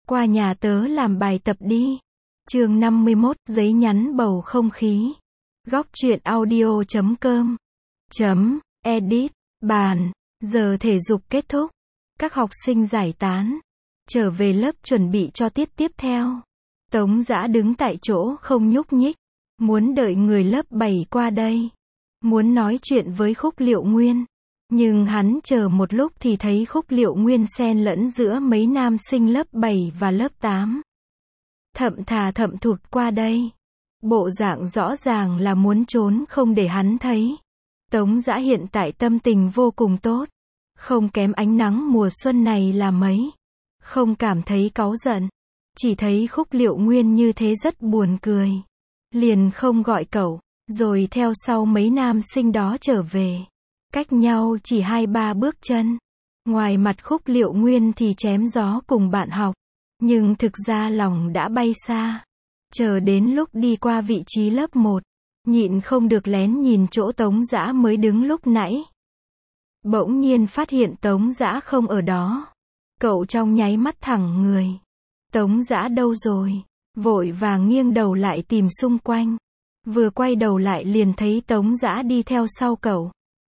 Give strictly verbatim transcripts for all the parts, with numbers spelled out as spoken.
qua nhà tớ làm bài tập đi. Chương năm mươi mốt, giấy nhắn bầu không khí. Góc truyện audio chấm com chấm edit. Bàn. Giờ thể dục kết thúc. Các học sinh giải tán. Trở về lớp chuẩn bị cho tiết tiếp theo. Tống Dã đứng tại chỗ không nhúc nhích. Muốn đợi người lớp bảy qua đây. Muốn nói chuyện với Khúc Liệu Nguyên. Nhưng hắn chờ một lúc thì thấy Khúc Liệu Nguyên xen lẫn giữa mấy nam sinh lớp bảy và lớp tám. Thậm thà thậm thụt qua đây. Bộ dạng rõ ràng là muốn trốn không để hắn thấy. Tống Dã hiện tại tâm tình vô cùng tốt. Không kém ánh nắng mùa xuân này là mấy. Không cảm thấy cáu giận. Chỉ thấy Khúc Liệu Nguyên như thế rất buồn cười. Liền không gọi cậu. Rồi theo sau mấy nam sinh đó trở về. Cách nhau chỉ hai ba bước chân. Ngoài mặt Khúc Liệu Nguyên thì chém gió cùng bạn học. Nhưng thực ra lòng đã bay xa. Chờ đến lúc đi qua vị trí lớp một. Nhịn không được lén nhìn chỗ Tống Dã mới đứng lúc nãy. Bỗng nhiên phát hiện Tống Dã không ở đó. Cậu trong nháy mắt thẳng người. Tống Dã đâu rồi? Vội vàng nghiêng đầu lại tìm xung quanh. Vừa quay đầu lại liền thấy Tống Dã đi theo sau cậu.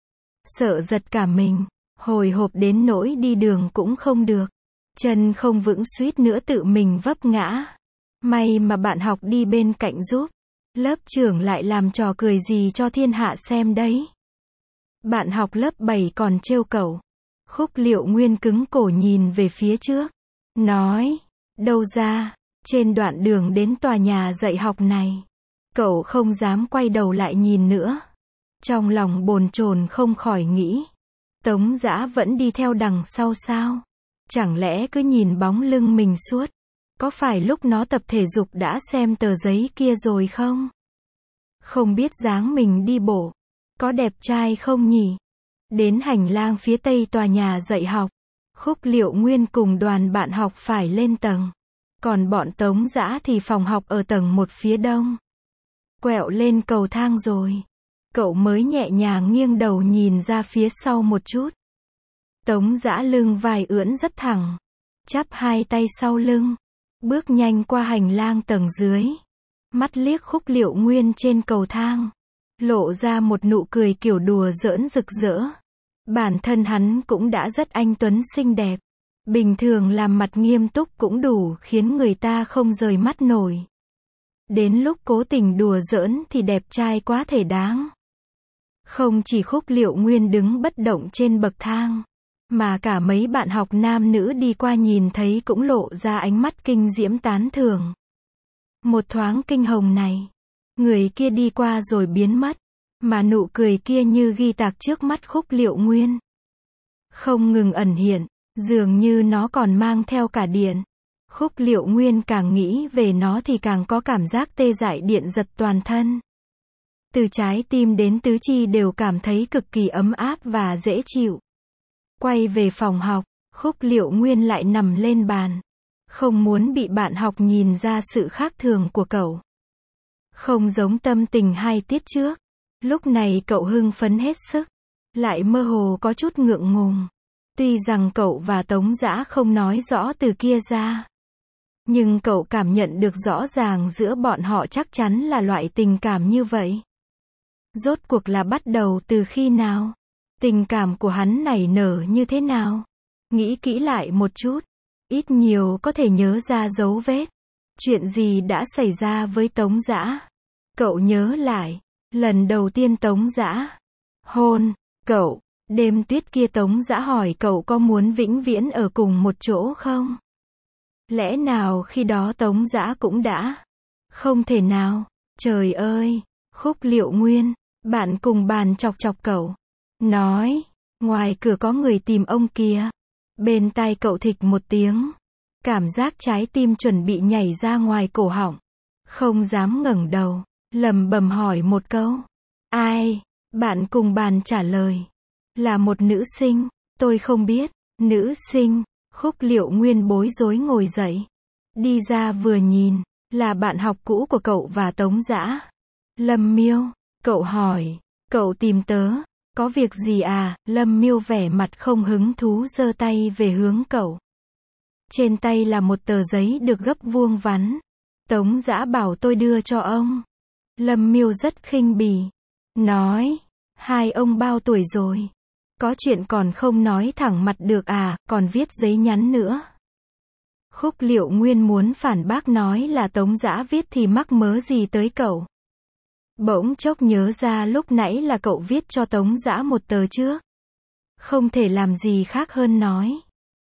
Sợ giật cả mình. Hồi hộp đến nỗi đi đường cũng không được. Chân không vững suýt nữa tự mình vấp ngã. May mà bạn học đi bên cạnh giúp. Lớp trưởng lại làm trò cười gì cho thiên hạ xem đấy. Bạn học lớp bảy còn trêu cậu. Khúc Liệu Nguyên cứng cổ nhìn về phía trước. Nói, đâu ra, trên đoạn đường đến tòa nhà dạy học này. Cậu không dám quay đầu lại nhìn nữa. Trong lòng bồn chồn không khỏi nghĩ. Tống Dã vẫn đi theo đằng sau sao? Chẳng lẽ cứ nhìn bóng lưng mình suốt? Có phải lúc nó tập thể dục đã xem tờ giấy kia rồi không? Không biết dáng mình đi bộ. Có đẹp trai không nhỉ? Đến hành lang phía tây tòa nhà dạy học. Khúc Liệu Nguyên cùng đoàn bạn học phải lên tầng. Còn bọn Tống Dã thì phòng học ở tầng một phía đông. Quẹo lên cầu thang rồi. Cậu mới nhẹ nhàng nghiêng đầu nhìn ra phía sau một chút. Tống Dã lưng vai ưỡn rất thẳng. Chắp hai tay sau lưng. Bước nhanh qua hành lang tầng dưới. Mắt liếc Khúc Liệu Nguyên trên cầu thang. Lộ ra một nụ cười kiểu đùa giỡn rực rỡ. Bản thân hắn cũng đã rất anh tuấn xinh đẹp. Bình thường làm mặt nghiêm túc cũng đủ khiến người ta không rời mắt nổi. Đến lúc cố tình đùa giỡn thì đẹp trai quá thể đáng. Không chỉ Khúc Liệu Nguyên đứng bất động trên bậc thang. Mà cả mấy bạn học nam nữ đi qua nhìn thấy cũng lộ ra ánh mắt kinh diễm tán thưởng. Một thoáng kinh hồng này. Người kia đi qua rồi biến mất. Mà nụ cười kia như ghi tạc trước mắt Khúc Liệu Nguyên. Không ngừng ẩn hiện. Dường như nó còn mang theo cả điện. Khúc Liệu Nguyên càng nghĩ về nó thì càng có cảm giác tê dại điện giật toàn thân. Từ trái tim đến tứ chi đều cảm thấy cực kỳ ấm áp và dễ chịu. Quay về phòng học, Khúc Liệu Nguyên lại nằm lên bàn. Không muốn bị bạn học nhìn ra sự khác thường của cậu. Không giống tâm tình hai tiết trước. Lúc này cậu hưng phấn hết sức. Lại mơ hồ có chút ngượng ngùng. Tuy rằng cậu và Tống Dã không nói rõ từ kia ra. Nhưng cậu cảm nhận được rõ ràng giữa bọn họ chắc chắn là loại tình cảm như vậy. Rốt cuộc là bắt đầu từ khi nào? Tình cảm của hắn nảy nở như thế nào? Nghĩ kỹ lại một chút. Ít nhiều có thể nhớ ra dấu vết. Chuyện gì đã xảy ra với Tống Dã? Cậu nhớ lại. Lần đầu tiên Tống Dã hôn cậu. Đêm tuyết kia Tống Dã hỏi cậu có muốn vĩnh viễn ở cùng một chỗ không? Lẽ nào khi đó Tống Dã cũng đã? Không thể nào. Trời ơi! Khúc Liệu Nguyên, bạn cùng bàn chọc chọc cậu. Nói, ngoài cửa có người tìm ông kìa. Bên tai cậu thịch một tiếng. Cảm giác trái tim chuẩn bị nhảy ra ngoài cổ họng. Không dám ngẩng đầu. Lẩm bẩm hỏi một câu. Ai? Bạn cùng bàn trả lời. Là một nữ sinh. Tôi không biết. Nữ sinh. Khúc Liệu Nguyên bối rối ngồi dậy. Đi ra vừa nhìn. Là bạn học cũ của cậu và Tống Dã. Lâm Miêu. Cậu hỏi. Cậu tìm tớ. Có việc gì à? Lâm Miêu vẻ mặt không hứng thú giơ tay về hướng cậu. Trên tay là một tờ giấy được gấp vuông vắn. Tống Dã bảo tôi đưa cho ông. Lâm Miêu rất khinh bỉ. Nói, hai ông bao tuổi rồi. Có chuyện còn không nói thẳng mặt được à, còn viết giấy nhắn nữa. Khúc Liệu Nguyên muốn phản bác nói là Tống Dã viết thì mắc mớ gì tới cậu. Bỗng chốc nhớ ra lúc nãy là cậu viết cho Tống Dã một tờ trước. Không thể làm gì khác hơn nói.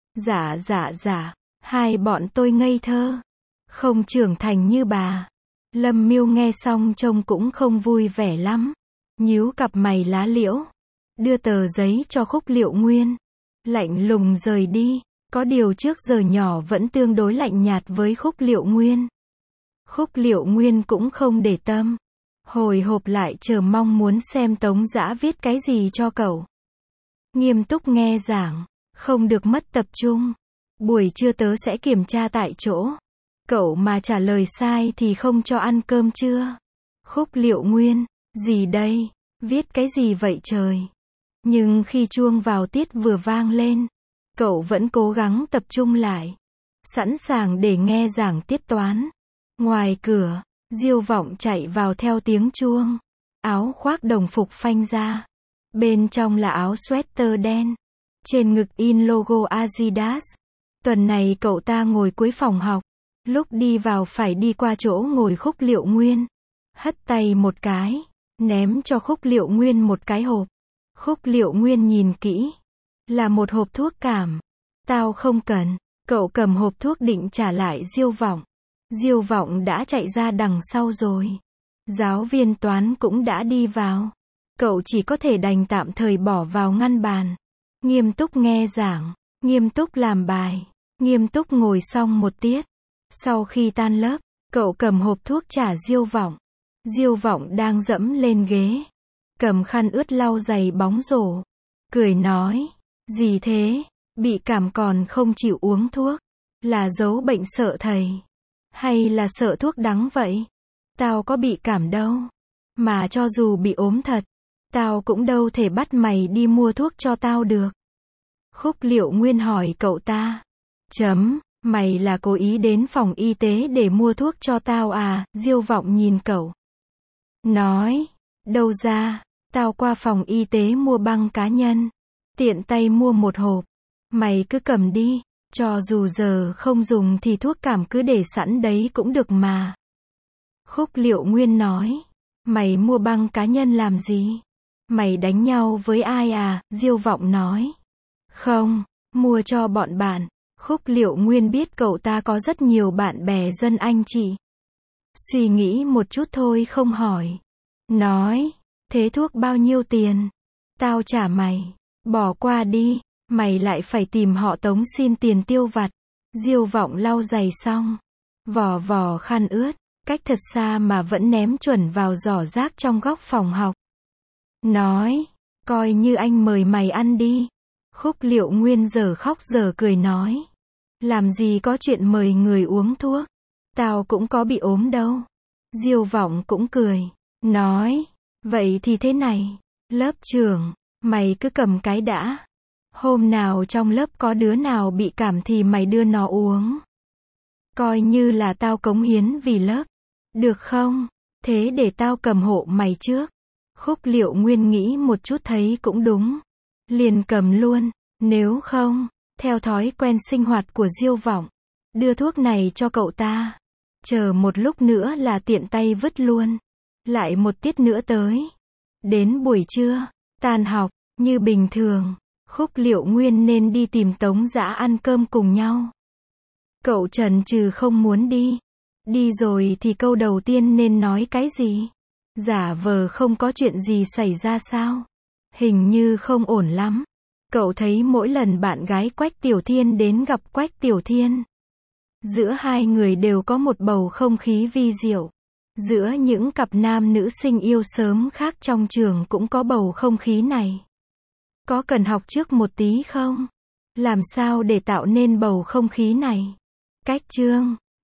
Dạ dạ dạ, hai bọn tôi ngây thơ. Không trưởng thành như bà. Lâm Miêu nghe xong trông cũng không vui vẻ lắm. Nhíu cặp mày lá liễu. Đưa tờ giấy cho Khúc Liệu Nguyên. Lạnh lùng rời đi. Có điều trước giờ nhỏ vẫn tương đối lạnh nhạt với Khúc Liệu Nguyên. Khúc Liệu Nguyên cũng không để tâm. Hồi hộp lại chờ mong muốn xem Tống Dã viết cái gì cho cậu. Nghiêm túc nghe giảng. Không được mất tập trung. Buổi trưa tớ sẽ kiểm tra tại chỗ. Cậu mà trả lời sai thì không cho ăn cơm trưa. Khúc Liệu Nguyên. Gì đây? Viết cái gì vậy trời? Nhưng khi chuông vào tiết vừa vang lên, cậu vẫn cố gắng tập trung lại. Sẵn sàng để nghe giảng tiết toán. Ngoài cửa, Diêu Vọng chạy vào theo tiếng chuông. Áo khoác đồng phục phanh ra. Bên trong là áo sweater đen. Trên ngực in logo Adidas. Tuần này cậu ta ngồi cuối phòng học. Lúc đi vào phải đi qua chỗ ngồi Khúc Liệu Nguyên. Hất tay một cái. Ném cho Khúc Liệu Nguyên một cái hộp. Khúc Liệu Nguyên nhìn kỹ. Là một hộp thuốc cảm. Tao không cần. Cậu cầm hộp thuốc định trả lại Diêu Vọng. Diêu Vọng đã chạy ra đằng sau rồi. Giáo viên toán cũng đã đi vào. Cậu chỉ có thể đành tạm thời bỏ vào ngăn bàn. Nghiêm túc nghe giảng. Nghiêm túc làm bài. Nghiêm túc ngồi xong một tiết. Sau khi tan lớp, cậu cầm hộp thuốc trả Diêu Vọng. Diêu Vọng đang dẫm lên ghế. Cầm khăn ướt lau giày bóng rổ. Cười nói. Gì thế? Bị cảm còn không chịu uống thuốc. Là giấu bệnh sợ thầy. Hay là sợ thuốc đắng vậy? Tao có bị cảm đâu. Mà cho dù bị ốm thật, tao cũng đâu thể bắt mày đi mua thuốc cho tao được. Khúc Liệu Nguyên hỏi cậu ta. Chấm, mày là cố ý đến phòng y tế để mua thuốc cho tao à? Diêu Vọng nhìn cậu. Nói. Đâu ra, tao qua phòng y tế mua băng cá nhân. Tiện tay mua một hộp. Mày cứ cầm đi. Cho dù giờ không dùng thì thuốc cảm cứ để sẵn đấy cũng được mà. Khúc Liệu Nguyên nói. Mày mua băng cá nhân làm gì? Mày đánh nhau với ai à? Diêu Vọng nói. Không, mua cho bọn bạn. Khúc Liệu Nguyên biết cậu ta có rất nhiều bạn bè dân anh chị. Suy nghĩ một chút thôi không hỏi. Nói. Thế thuốc bao nhiêu tiền? Tao trả mày. Bỏ qua đi. Mày lại phải tìm họ Tống xin tiền tiêu vặt. Diêu Vọng lau giày xong. Vò vò khăn ướt. Cách thật xa mà vẫn ném chuẩn vào giỏ rác trong góc phòng học. Nói. Coi như anh mời mày ăn đi. Khúc Liệu Nguyên giờ khóc giờ cười nói. Làm gì có chuyện mời người uống thuốc. Tao cũng có bị ốm đâu. Diêu Vọng cũng cười. Nói. Vậy thì thế này. Lớp trưởng. Mày cứ cầm cái đã. Hôm nào trong lớp có đứa nào bị cảm thì mày đưa nó uống. Coi như là tao cống hiến vì lớp. Được không? Thế để tao cầm hộ mày trước. Khúc Liệu Nguyên nghĩ một chút thấy cũng đúng. Liền cầm luôn. Nếu không, theo thói quen sinh hoạt của Diêu Vọng, đưa thuốc này cho cậu ta. Chờ một lúc nữa là tiện tay vứt luôn. Lại một tiết nữa tới. Đến buổi trưa, tan học, như bình thường, Khúc Liệu Nguyên nên đi tìm Tống Dã ăn cơm cùng nhau. Cậu chần chừ không muốn đi. Đi rồi thì câu đầu tiên nên nói cái gì? Giả vờ không có chuyện gì xảy ra sao? Hình như không ổn lắm. Cậu thấy mỗi lần bạn gái Quách Tiểu Thiên đến gặp Quách Tiểu Thiên, giữa hai người đều có một bầu không khí vi diệu. Giữa những cặp nam nữ sinh yêu sớm khác trong trường cũng có bầu không khí này. Có cần học trước một tí không? Làm sao để tạo nên bầu không khí này? Cách chương